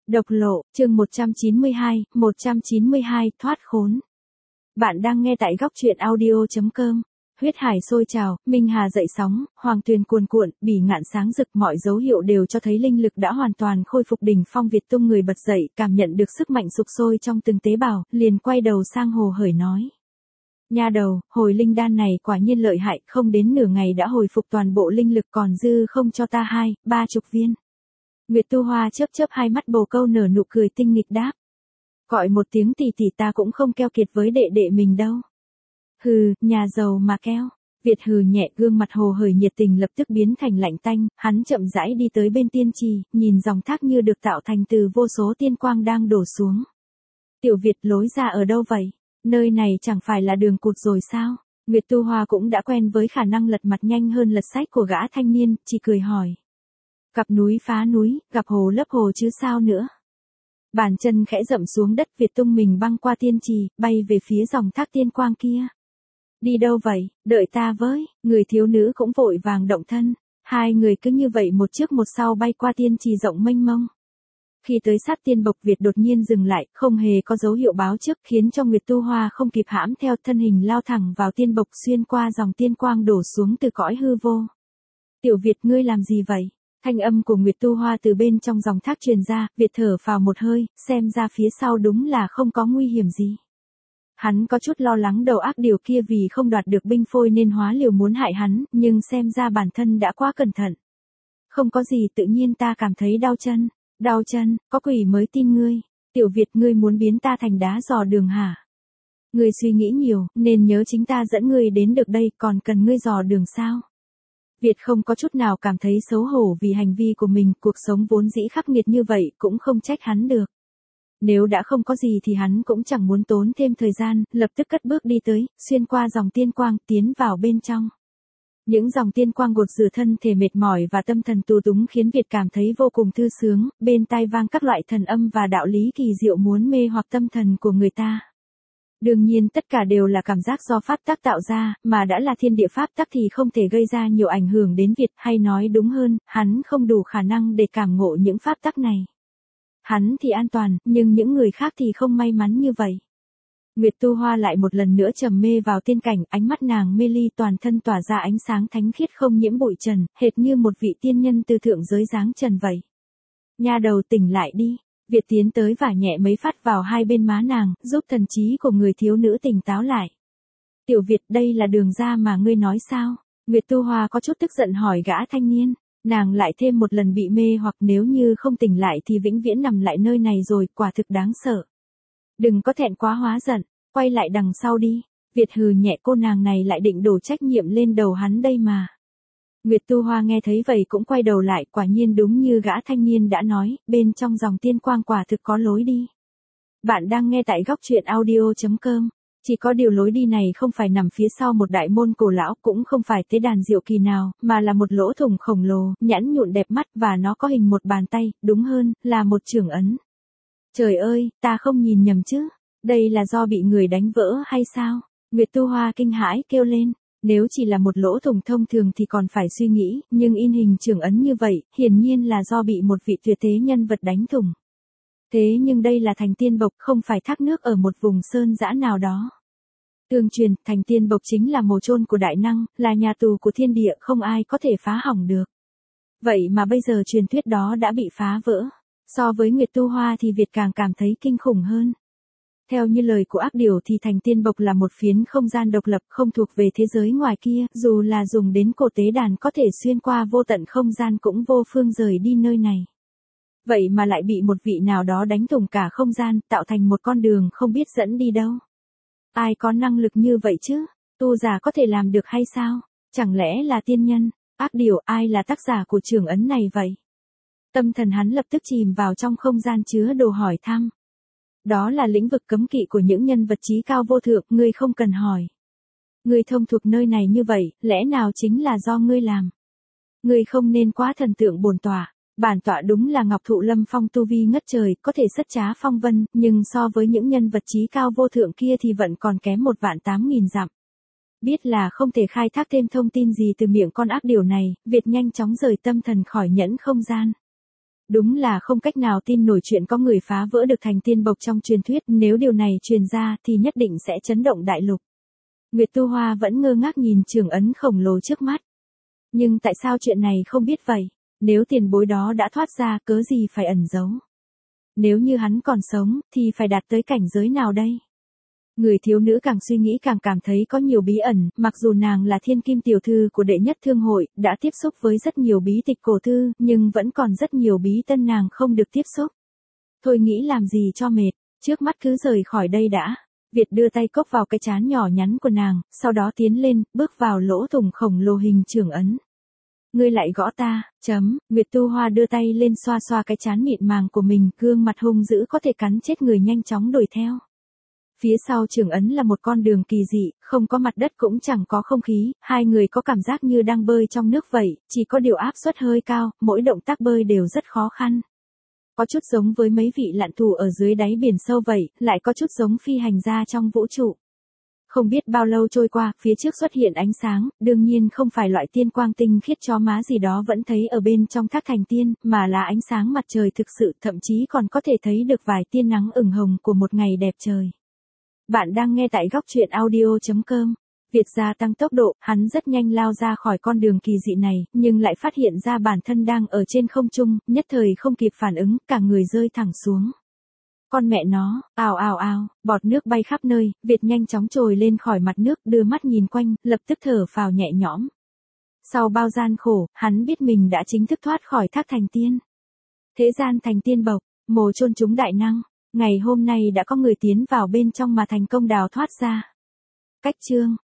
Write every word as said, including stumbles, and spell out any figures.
Độc lộ, chương một trăm chín mươi hai, một trăm chín mươi hai, thoát khốn. Bạn đang nghe tại góc truyện audio chấm com. Huyết hải sôi trào, minh hà dậy sóng, hoàng tuyền cuồn cuộn, bỉ ngạn sáng rực, mọi dấu hiệu đều cho thấy linh lực đã hoàn toàn khôi phục. Đỉnh Phong Việt tung người bật dậy, cảm nhận được sức mạnh sục sôi trong từng tế bào, liền quay đầu sang Hồ Hởi nói: Nha đầu, hồi linh đan này quả nhiên lợi hại, không đến nửa ngày đã hồi phục toàn bộ linh lực, còn dư không cho ta hai, ba chục viên. Nguyệt Tu Hoa chớp chớp hai mắt bồ câu nở nụ cười tinh nghịch đáp: Gọi một tiếng tỷ tỷ ta cũng không keo kiệt với đệ đệ mình đâu. Hừ, nhà giàu mà keo. Việt hừ nhẹ, gương mặt Hồ Hởi nhiệt tình lập tức biến thành lạnh tanh, hắn chậm rãi đi tới bên tiên trì, nhìn dòng thác như được tạo thành từ vô số tiên quang đang đổ xuống. Tiểu Việt, lối ra ở đâu vậy? Nơi này chẳng phải là đường cụt rồi sao? Nguyệt Tu Hoa cũng đã quen với khả năng lật mặt nhanh hơn lật sách của gã thanh niên, chỉ cười hỏi: Gặp núi phá núi, gặp hồ lấp hồ chứ sao nữa. Bàn chân khẽ dậm xuống đất, Việt tung mình băng qua tiên trì, bay về phía dòng thác tiên quang kia. Đi đâu vậy, đợi ta với. Người thiếu nữ cũng vội vàng động thân. Hai người cứ như vậy một trước một sau bay qua tiên trì rộng mênh mông. Khi tới sát tiên bộc, Việt đột nhiên dừng lại, không hề có dấu hiệu báo trước, khiến cho Nguyệt Tu Hoa không kịp hãm theo, thân hình lao thẳng vào tiên bộc, xuyên qua dòng tiên quang đổ xuống từ cõi hư vô. Tiểu Việt, ngươi làm gì vậy? Thanh âm của Nguyệt Tu Hoa từ bên trong dòng thác truyền ra, Việt thở phào một hơi, xem ra phía sau đúng là không có nguy hiểm gì. Hắn có chút lo lắng đầu ác điều kia vì không đoạt được binh phôi nên hóa liều muốn hại hắn, nhưng xem ra bản thân đã quá cẩn thận. Không có gì, tự nhiên ta cảm thấy đau chân. Đau chân, có quỷ mới tin ngươi. Tiểu Việt, ngươi muốn biến ta thành đá dò đường hả? Ngươi suy nghĩ nhiều, nên nhớ chính ta dẫn ngươi đến được đây, còn cần ngươi dò đường sao? Việt không có chút nào cảm thấy xấu hổ vì hành vi của mình, cuộc sống vốn dĩ khắc nghiệt như vậy cũng không trách hắn được. Nếu đã không có gì thì hắn cũng chẳng muốn tốn thêm thời gian, lập tức cất bước đi tới, xuyên qua dòng tiên quang, tiến vào bên trong. Những dòng tiên quang gột rửa thân thể mệt mỏi và tâm thần tù túng khiến Việt cảm thấy vô cùng thư sướng, bên tai vang các loại thần âm và đạo lý kỳ diệu muốn mê hoặc tâm thần của người ta. Đương nhiên tất cả đều là cảm giác do pháp tắc tạo ra, mà đã là thiên địa pháp tắc thì không thể gây ra nhiều ảnh hưởng đến Việt, hay nói đúng hơn, hắn không đủ khả năng để cảm ngộ những pháp tắc này. Hắn thì an toàn, nhưng những người khác thì không may mắn như vậy. Nguyệt Tu Hoa lại một lần nữa trầm mê vào tiên cảnh, ánh mắt nàng mê ly, toàn thân tỏa ra ánh sáng thánh khiết không nhiễm bụi trần, hệt như một vị tiên nhân từ thượng giới giáng trần vậy. Nha đầu, tỉnh lại đi. Việt tiến tới vả nhẹ mấy phát vào hai bên má nàng, giúp thần trí của người thiếu nữ tỉnh táo lại. Tiểu Việt, đây là đường ra mà ngươi nói sao? Nguyệt Tu Hoa có chút tức giận hỏi gã thanh niên. Nàng lại thêm một lần bị mê hoặc, nếu như không tỉnh lại thì vĩnh viễn nằm lại nơi này rồi, quả thực đáng sợ. Đừng có thẹn quá hóa giận, quay lại đằng sau đi. Việt hừ nhẹ, cô nàng này lại định đổ trách nhiệm lên đầu hắn đây mà. Nguyệt Tu Hoa nghe thấy vậy cũng quay đầu lại, quả nhiên đúng như gã thanh niên đã nói, bên trong dòng tiên quang quả thực có lối đi. Bạn đang nghe tại góc truyện audio chấm com. Chỉ có điều lối đi này không phải nằm phía sau một đại môn cổ lão, cũng không phải tế đàn diệu kỳ nào, mà là một lỗ thủng khổng lồ, nhẵn nhụn đẹp mắt, và nó có hình một bàn tay, đúng hơn, là một chưởng ấn. Trời ơi, ta không nhìn nhầm chứ? Đây là do bị người đánh vỡ hay sao? Nguyệt Tu Hoa kinh hãi kêu lên. Nếu chỉ là một lỗ thủng thông thường thì còn phải suy nghĩ, nhưng in hình chưởng ấn như vậy, hiển nhiên là do bị một vị tuyệt thế nhân vật đánh thủng. Thế nhưng đây là thành tiên bộc, không phải thác nước ở một vùng sơn dã nào đó. Tương truyền, thành tiên bộc chính là mồ chôn của đại năng, là nhà tù của thiên địa, không ai có thể phá hỏng được. Vậy mà bây giờ truyền thuyết đó đã bị phá vỡ. So với Nguyệt Tu Hoa thì Việt càng cảm thấy kinh khủng hơn. Theo như lời của ác điều thì thành tiên bộc là một phiến không gian độc lập, không thuộc về thế giới ngoài kia, dù là dùng đến cổ tế đàn có thể xuyên qua vô tận không gian cũng vô phương rời đi nơi này. Vậy mà lại bị một vị nào đó đánh thủng cả không gian, tạo thành một con đường không biết dẫn đi đâu. Ai có năng lực như vậy chứ? Tu giả có thể làm được hay sao? Chẳng lẽ là tiên nhân? Ác điều, ai là tác giả của chưởng ấn này vậy? Tâm thần hắn lập tức chìm vào trong không gian chứa đồ hỏi thăm. Đó là lĩnh vực cấm kỵ của những nhân vật trí cao vô thượng, ngươi không cần hỏi. Ngươi thông thuộc nơi này như vậy, lẽ nào chính là do ngươi làm? Ngươi không nên quá thần tượng bổn tọa. Bản tọa đúng là Ngọc Thụ Lâm Phong tu vi ngất trời, có thể sất trá phong vân, nhưng so với những nhân vật trí cao vô thượng kia thì vẫn còn kém một vạn tám nghìn dặm. Biết là không thể khai thác thêm thông tin gì từ miệng con ác điều này, Việt nhanh chóng rời tâm thần khỏi nhẫn không gian. Đúng là không cách nào tin nổi chuyện có người phá vỡ được thành tiên bộc trong truyền thuyết, nếu điều này truyền ra thì nhất định sẽ chấn động đại lục. Nguyệt Tu Hoa vẫn ngơ ngác nhìn trường ấn khổng lồ trước mắt. Nhưng tại sao chuyện này không biết vậy? Nếu tiền bối đó đã thoát ra, cớ gì phải ẩn giấu? Nếu như hắn còn sống, thì phải đạt tới cảnh giới nào đây? Người thiếu nữ càng suy nghĩ càng cảm thấy có nhiều bí ẩn, mặc dù nàng là thiên kim tiểu thư của đệ nhất thương hội, đã tiếp xúc với rất nhiều bí tịch cổ thư, nhưng vẫn còn rất nhiều bí tân nàng không được tiếp xúc. Thôi nghĩ làm gì cho mệt, trước mắt cứ rời khỏi đây đã. Việt đưa tay cốc vào cái trán nhỏ nhắn của nàng, sau đó tiến lên, bước vào lỗ thủng khổng lồ hình trưởng ấn. Ngươi lại gõ ta, chấm, Nguyệt Tu Hoa đưa tay lên xoa xoa cái trán mịn màng của mình, gương mặt hung dữ có thể cắn chết người nhanh chóng đuổi theo. Phía sau trường ấn là một con đường kỳ dị, không có mặt đất cũng chẳng có không khí, hai người có cảm giác như đang bơi trong nước vậy, chỉ có điều áp suất hơi cao, mỗi động tác bơi đều rất khó khăn. Có chút giống với mấy vị lặn thù ở dưới đáy biển sâu vậy, lại có chút giống phi hành gia trong vũ trụ. Không biết bao lâu trôi qua, phía trước xuất hiện ánh sáng, đương nhiên không phải loại tiên quang tinh khiết chó má gì đó vẫn thấy ở bên trong thác thành tiên, mà là ánh sáng mặt trời thực sự, thậm chí còn có thể thấy được vài tia nắng ửng hồng của một ngày đẹp trời. Bạn đang nghe tại góc truyện audio chấm com. Việt gia tăng tốc độ, hắn rất nhanh lao ra khỏi con đường kỳ dị này, nhưng lại phát hiện ra bản thân đang ở trên không trung, nhất thời không kịp phản ứng, cả người rơi thẳng xuống. Con mẹ nó, ào ào ào, bọt nước bay khắp nơi, Việt nhanh chóng trồi lên khỏi mặt nước, đưa mắt nhìn quanh, lập tức thở phào nhẹ nhõm. Sau bao gian khổ, hắn biết mình đã chính thức thoát khỏi thác thành tiên. Thế gian thành tiên bộc, mồ chôn chúng đại năng, ngày hôm nay đã có người tiến vào bên trong mà thành công đào thoát ra. Cách chương